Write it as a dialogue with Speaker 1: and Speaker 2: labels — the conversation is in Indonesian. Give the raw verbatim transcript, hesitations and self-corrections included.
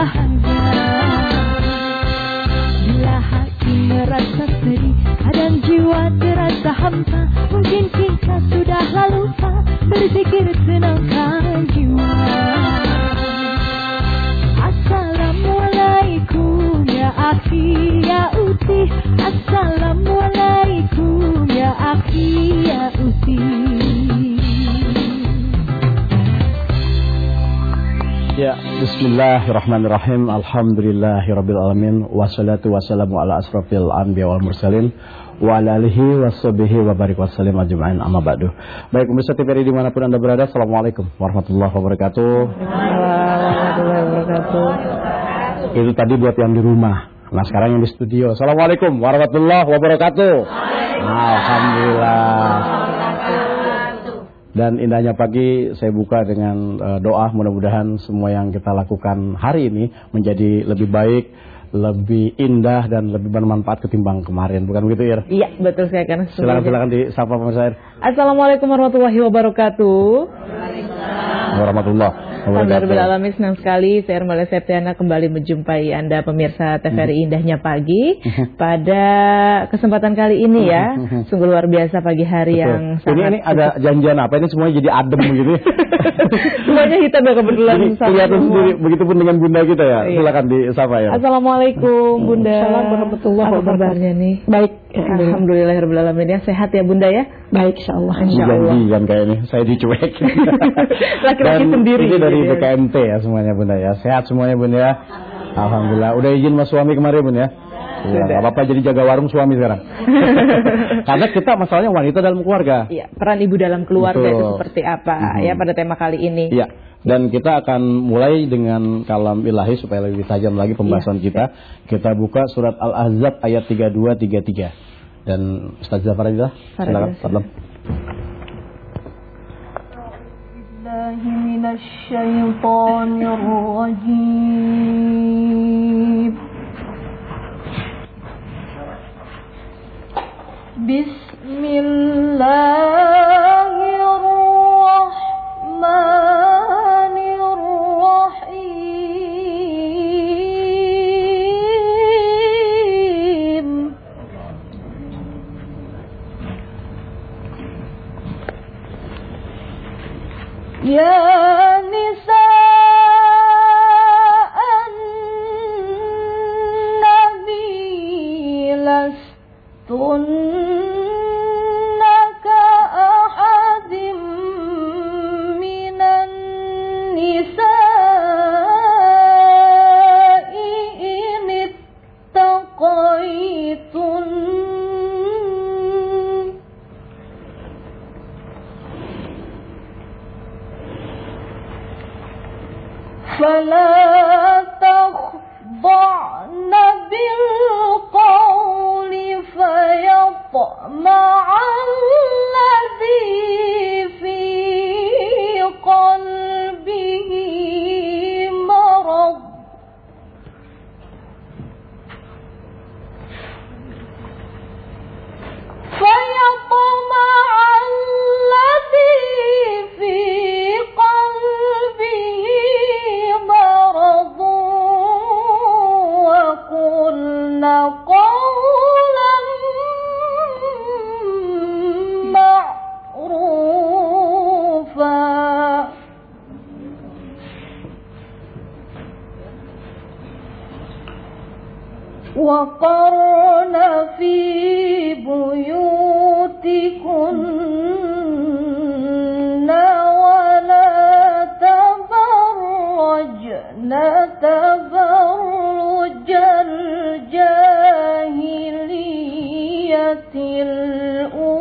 Speaker 1: bahagia. Bila hati merasa sedih, kadang jiwa terasa hampa, mungkin kita sudah lupa berpikir tenangkan jiwa. Assalamualaikum ya akhi ya uti, Assalamualaikum ya akhi ya uti.
Speaker 2: Ya, bismillahirrahmanirrahim. Alhamdulillahirabbil alamin, wassalatu wassalamu ala asrofil anbiya wal mursalin wa ala alihi washabihi wa barik wasallim ajma'in, amma ba'du. Baik, pemirsa T V R I dimanapun Anda berada, assalamualaikum warahmatullahi wabarakatuh.
Speaker 3: Warahmatullahi wabarakatuh.
Speaker 2: Itu tadi buat yang di rumah. Nah, sekarang yang di studio. Assalamualaikum warahmatullahi wabarakatuh. Alhamdulillah. Dan indahnya pagi saya buka dengan uh, doa, mudah-mudahan semua yang kita lakukan hari ini menjadi lebih baik, lebih indah dan lebih bermanfaat ketimbang kemarin, bukan begitu Ir?
Speaker 3: Iya, betul sekali kan.
Speaker 2: Silakan silakan disapa pemirsa Ir.
Speaker 3: Assalamualaikum warahmatullahi wabarakatuh.
Speaker 2: Warahmatullahi wabarakatuh.
Speaker 3: Alhamdulillah, senang sekali saya Irma Septiana kembali menjumpai Anda pemirsa T V R I Indahnya Pagi pada kesempatan kali ini ya. Sungguh luar biasa pagi hari. Betul. Yang sangat
Speaker 2: ini, ini ada janjian apa? Ini semuanya jadi adem begitu.
Speaker 3: Semuanya hitam ya kebetulan.
Speaker 2: Kelihatan sendiri. Begitupun dengan Bunda kita ya. Iya. Silakan disapa ya.
Speaker 3: Assalamualaikum Bunda.
Speaker 4: Assalamualaikum warahmatullahi wabarakatuh.
Speaker 3: Apa kabarnya nih?
Speaker 4: Baik.
Speaker 3: Alhamdulillahirabbil alamin ya. Sehat ya Bunda ya?
Speaker 4: Baik, insyaallah.
Speaker 3: Insyaallah.
Speaker 2: Janji kan kayak ini, saya dicuek.
Speaker 3: Laki-laki sendiri.
Speaker 2: Ini dari
Speaker 3: gitu
Speaker 2: B K M T ya semuanya Bunda ya. Sehat semuanya Bunda ya. Alhamdulillah. Udah izin mas suami kemarin Bunda ya. Ya, gak apa-apa jadi jaga warung suami sekarang. Karena kita masalahnya wanita dalam keluarga.
Speaker 3: Iya, peran ibu dalam keluarga. Betul. Itu seperti apa mm-hmm. ya pada tema kali ini.
Speaker 2: Iya. Dan kita akan mulai dengan kalam ilahi supaya lebih tajam lagi pembahasan iya, kita. Kita buka surat Al-Ahzab ayat tiga puluh dua tiga puluh tiga. Dan Ustaz Zafar Adillah, silakan. Salam.
Speaker 1: Billahi minasy syaithanir rajim. Bismillahirrahmanirrahim. Ya nisa an-nabi lastun فلا تخضعن بالقول فيطمع الذي في قلبه مرض فيطمع الذي في قلبه مرض وقلن قولا معروفا وقرن في بيوتكن ولا تبرجن تبرج الجاهلية الأولى